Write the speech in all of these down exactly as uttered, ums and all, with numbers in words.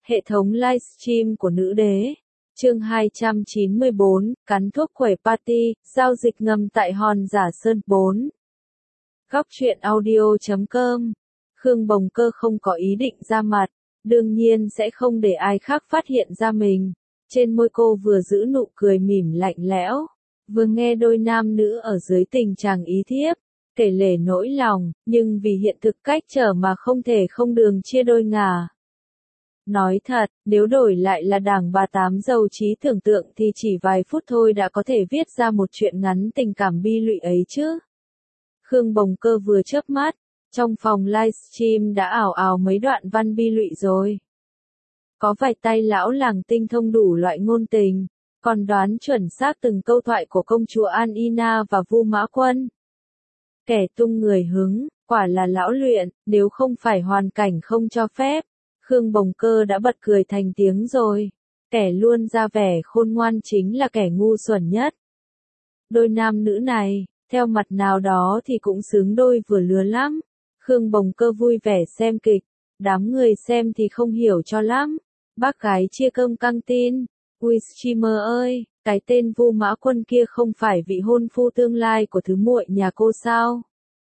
Hệ thống livestream của nữ đế. Chương hai trăm chín mươi bốn, cắn thuốc quẩy party, giao dịch ngầm tại Hòn Giả Sơn bốn. Góc truyện audio chấm com. Khương Bồng Cơ không có ý định ra mặt, đương nhiên sẽ không để ai khác phát hiện ra mình. Trên môi cô vừa giữ nụ cười mỉm lạnh lẽo, vừa nghe đôi nam nữ ở dưới tình trạng ý thiếp, kể lể nỗi lòng, nhưng vì hiện thực cách trở mà không thể không đường chia đôi ngả. Nói thật, nếu đổi lại là đảng bà tám giàu trí tưởng tượng thì chỉ vài phút thôi đã có thể viết ra một chuyện ngắn tình cảm bi lụy ấy chứ. Khương Bồng Cơ vừa chớp mắt, trong phòng livestream đã ảo ảo mấy đoạn văn bi lụy rồi. Có vài tay lão làng tinh thông đủ loại ngôn tình, còn đoán chuẩn xác từng câu thoại của công chúa An Ina và Vu Mã Quân. Kẻ tung người hứng, quả là lão luyện, nếu không phải hoàn cảnh không cho phép. Khương Bồng Cơ đã bật cười thành tiếng rồi. Kẻ luôn ra vẻ khôn ngoan chính là kẻ ngu xuẩn nhất. Đôi nam nữ này, theo mặt nào đó thì cũng xứng đôi vừa lứa lắm. Khương Bồng Cơ vui vẻ xem kịch, đám người xem thì không hiểu cho lắm. Bác gái chia cơm căng tin. Ui streamer ơi, cái tên Vu Mã Quân kia không phải vị hôn phu tương lai của thứ muội nhà cô sao?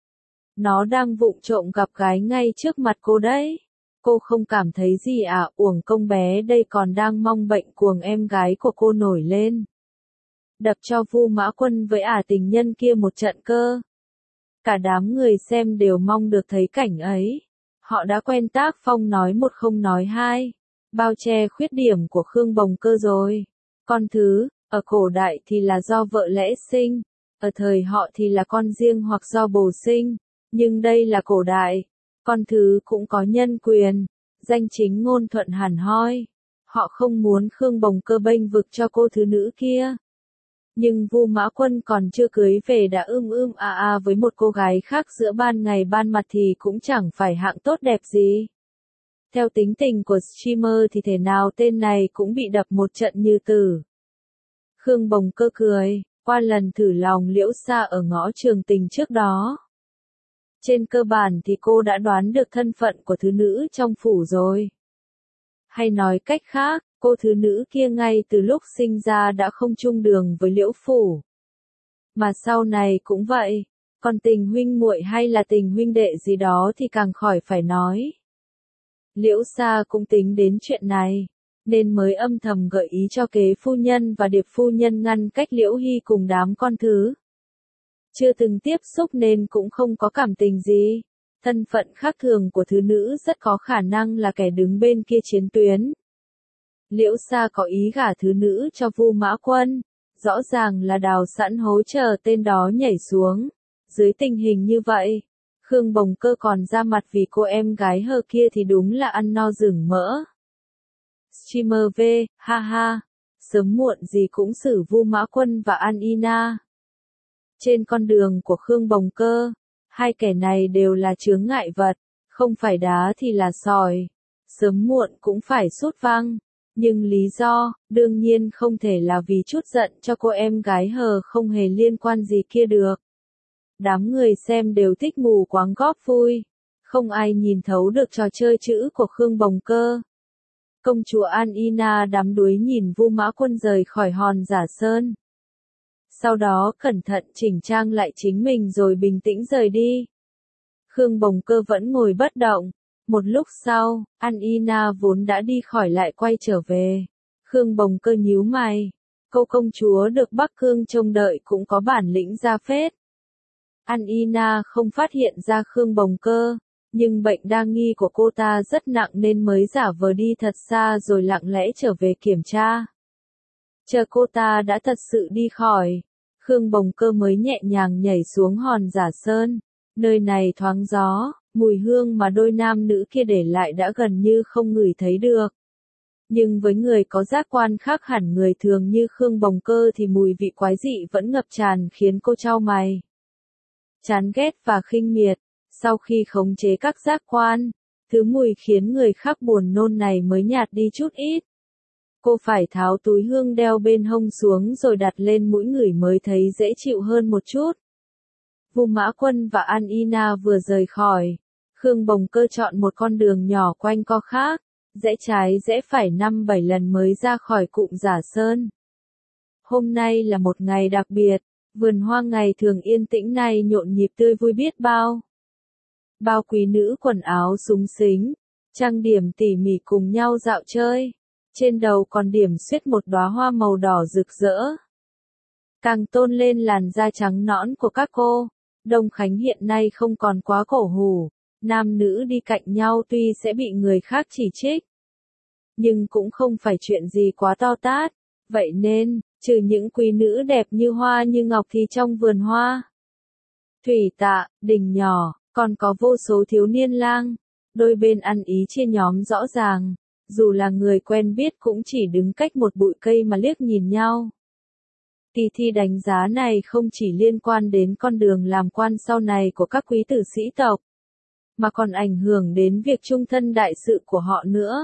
Nó đang vụng trộm gặp gái ngay trước mặt cô đấy. Cô không cảm thấy gì à, uổng công bé đây còn đang mong bệnh cuồng em gái của cô nổi lên. Đập cho Vu Mã Quân với ả tình nhân kia một trận cơ. Cả đám người xem đều mong được thấy cảnh ấy. Họ đã quen tác phong nói một không nói hai. Bao che khuyết điểm của Khương Bồng Cơ rồi. Con thứ, ở cổ đại thì là do vợ lẽ sinh. Ở thời họ thì là con riêng hoặc do bồ sinh. Nhưng đây là cổ đại. Con thứ cũng có nhân quyền, danh chính ngôn thuận hẳn hoi. Họ không muốn Khương Bồng Cơ bênh vực cho cô thứ nữ kia. Nhưng Vu Mã Quân còn chưa cưới về đã ưm ưm a a với một cô gái khác giữa ban ngày ban mặt thì cũng chẳng phải hạng tốt đẹp gì. Theo tính tình của streamer thì thể nào tên này cũng bị đập một trận như tử. Khương Bồng Cơ cười, qua lần thử lòng Liễu Sa ở ngõ Trường Tình trước đó. Trên cơ bản thì cô đã đoán được thân phận của thứ nữ trong phủ rồi. Hay nói cách khác, cô thứ nữ kia ngay từ lúc sinh ra đã không chung đường với Liễu phủ. Mà sau này cũng vậy, còn tình huynh muội hay là tình huynh đệ gì đó thì càng khỏi phải nói. Liễu Sa cũng tính đến chuyện này, nên mới âm thầm gợi ý cho kế phu nhân và điệp phu nhân ngăn cách Liễu Hy cùng đám con thứ. Chưa từng tiếp xúc nên cũng không có cảm tình gì. Thân phận khác thường của thứ nữ rất có khả năng là kẻ đứng bên kia chiến tuyến. Liễu Sa có ý gả thứ nữ cho Vu Mã Quân, rõ ràng là đào sẵn hố chờ tên đó nhảy xuống. Dưới tình hình như vậy, Khương Bồng Cơ còn ra mặt vì cô em gái hờ kia thì đúng là ăn no rừng mỡ. Streamer V, ha ha, sớm muộn gì cũng xử Vu Mã Quân và An Ina. Trên con đường của Khương Bồng Cơ, hai kẻ này đều là chướng ngại vật, không phải đá thì là sỏi, sớm muộn cũng phải sút văng, nhưng lý do, đương nhiên không thể là vì chút giận cho cô em gái hờ không hề liên quan gì kia được. Đám người xem đều thích mù quáng góp vui, không ai nhìn thấu được trò chơi chữ của Khương Bồng Cơ. Công chúa An Ina đắm đuối nhìn Vu Mã Quân rời khỏi Hòn Giả Sơn. Sau đó cẩn thận chỉnh trang lại chính mình rồi bình tĩnh rời đi. Khương Bồng Cơ vẫn ngồi bất động. Một lúc sau, An Ina vốn đã đi khỏi lại quay trở về. Khương Bồng Cơ nhíu mày. Cô công chúa được Bắc Cương trông đợi cũng có bản lĩnh ra phết. An Ina không phát hiện ra Khương Bồng Cơ, nhưng bệnh đa nghi của cô ta rất nặng nên mới giả vờ đi thật xa rồi lặng lẽ trở về kiểm tra. Chờ cô ta đã thật sự đi khỏi, Khương Bồng Cơ mới nhẹ nhàng nhảy xuống Hòn Giả Sơn. Nơi này thoáng gió, mùi hương mà đôi nam nữ kia để lại đã gần như không ngửi thấy được. Nhưng với người có giác quan khác hẳn người thường như Khương Bồng Cơ thì mùi vị quái dị vẫn ngập tràn khiến cô chau mày. Chán ghét và khinh miệt, sau khi khống chế các giác quan, thứ mùi khiến người khác buồn nôn này mới nhạt đi chút ít. Cô phải tháo túi hương đeo bên hông xuống rồi đặt lên mũi ngửi mới thấy dễ chịu hơn một chút. Vu Mã Quân và An Ina vừa rời khỏi, Khương Bồng Cơ chọn một con đường nhỏ quanh co khác, rẽ trái rẽ phải năm bảy lần mới ra khỏi cụm Giả Sơn. Hôm nay là một ngày đặc biệt, vườn hoa ngày thường yên tĩnh này nhộn nhịp tươi vui biết bao. Bao quý nữ quần áo xúng xính, trang điểm tỉ mỉ cùng nhau dạo chơi, trên đầu còn điểm xuyết một đóa hoa màu đỏ rực rỡ. Càng tôn lên làn da trắng nõn của các cô. Đông Khánh hiện nay không còn quá cổ hủ, nam nữ đi cạnh nhau tuy sẽ bị người khác chỉ trích, nhưng cũng không phải chuyện gì quá to tát, vậy nên, trừ những quý nữ đẹp như hoa như ngọc thì trong vườn hoa, thủy tạ, đình nhỏ, còn có vô số thiếu niên lang, đôi bên ăn ý chia nhóm rõ ràng, dù là người quen biết cũng chỉ đứng cách một bụi cây mà liếc nhìn nhau. Kỳ thi đánh giá này không chỉ liên quan đến con đường làm quan sau này của các quý tử sĩ tộc, mà còn ảnh hưởng đến việc chung thân đại sự của họ nữa.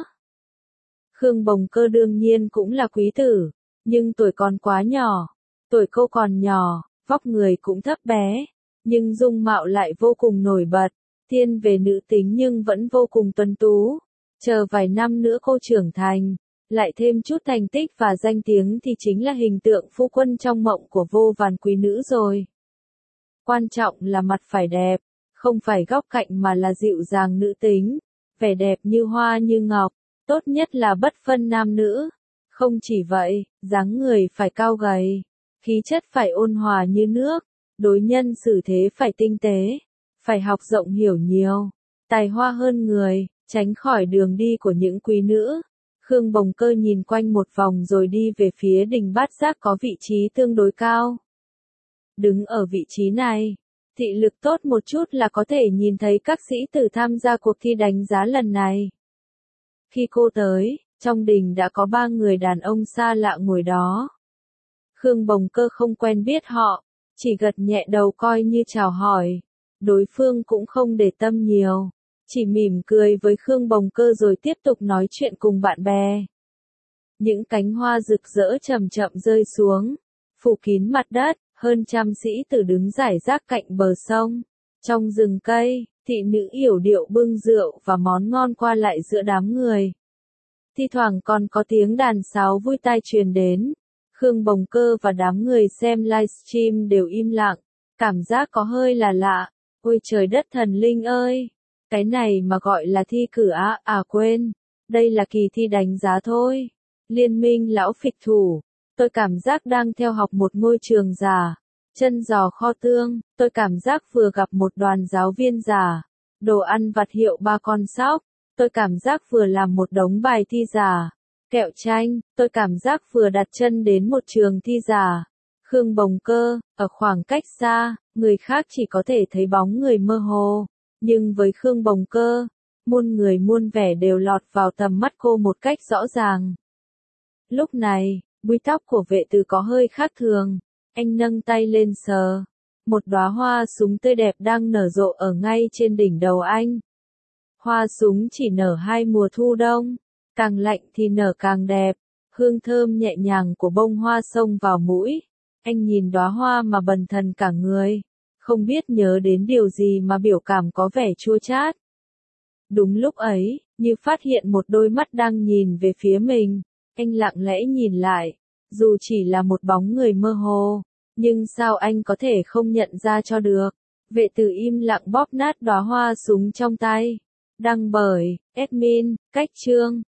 Khương Bồng Cơ đương nhiên cũng là quý tử, nhưng tuổi còn quá nhỏ, tuổi cô còn nhỏ, vóc người cũng thấp bé, nhưng dung mạo lại vô cùng nổi bật, thiên về nữ tính nhưng vẫn vô cùng tuấn tú. Chờ vài năm nữa cô trưởng thành, lại thêm chút thành tích và danh tiếng thì chính là hình tượng phu quân trong mộng của vô vàn quý nữ rồi. Quan trọng là mặt phải đẹp, không phải góc cạnh mà là dịu dàng nữ tính, vẻ đẹp như hoa như ngọc, tốt nhất là bất phân nam nữ. Không chỉ vậy, dáng người phải cao gầy, khí chất phải ôn hòa như nước, đối nhân xử thế phải tinh tế, phải học rộng hiểu nhiều, tài hoa hơn người, tránh khỏi đường đi của những quý nữ. Khương Bồng Cơ nhìn quanh một vòng rồi đi về phía đình Bát Giác có vị trí tương đối cao. Đứng ở vị trí này, thị lực tốt một chút là có thể nhìn thấy các sĩ tử tham gia cuộc thi đánh giá lần này. Khi cô tới, trong đình đã có ba người đàn ông xa lạ ngồi đó. Khương Bồng Cơ không quen biết họ, chỉ gật nhẹ đầu coi như chào hỏi. Đối phương cũng không để tâm nhiều, chỉ mỉm cười với Khương Bồng Cơ rồi tiếp tục nói chuyện cùng bạn bè. Những cánh hoa rực rỡ chậm chậm rơi xuống, phủ kín mặt đất, hơn trăm sĩ tử đứng rải rác cạnh bờ sông. Trong rừng cây, thị nữ yểu điệu bưng rượu và món ngon qua lại giữa đám người. Thi thoảng còn có tiếng đàn sáo vui tai truyền đến. Khương Bồng Cơ và đám người xem livestream đều im lặng, cảm giác có hơi là lạ. Ôi trời đất thần linh ơi! Cái này mà gọi là thi cử á, à quên, đây là kỳ thi đánh giá thôi. Liên minh lão phịch thủ, tôi cảm giác đang theo học một ngôi trường già. Chân giò kho tương, tôi cảm giác vừa gặp một đoàn giáo viên già. Đồ ăn vặt hiệu ba con sóc, tôi cảm giác vừa làm một đống bài thi già. Kẹo chanh, tôi cảm giác vừa đặt chân đến một trường thi già. Khương Bồng Cơ, ở khoảng cách xa, người khác chỉ có thể thấy bóng người mơ hồ. Nhưng với Khương Bồng Cơ, muôn người muôn vẻ đều lọt vào tầm mắt cô một cách rõ ràng. Lúc này, búi tóc của vệ tử có hơi khác thường, anh nâng tay lên sờ. Một đóa hoa súng tươi đẹp đang nở rộ ở ngay trên đỉnh đầu anh. Hoa súng chỉ nở hai mùa thu đông, càng lạnh thì nở càng đẹp, hương thơm nhẹ nhàng của bông hoa xông vào mũi. Anh nhìn đóa hoa mà bần thần cả người, không biết nhớ đến điều gì mà biểu cảm có vẻ chua chát. Đúng lúc ấy, như phát hiện một đôi mắt đang nhìn về phía mình, anh lặng lẽ nhìn lại, dù chỉ là một bóng người mơ hồ, nhưng sao anh có thể không nhận ra cho được. Vệ tử im lặng bóp nát đóa hoa súng trong tay. Đăng bởi, admin, Cách Chương.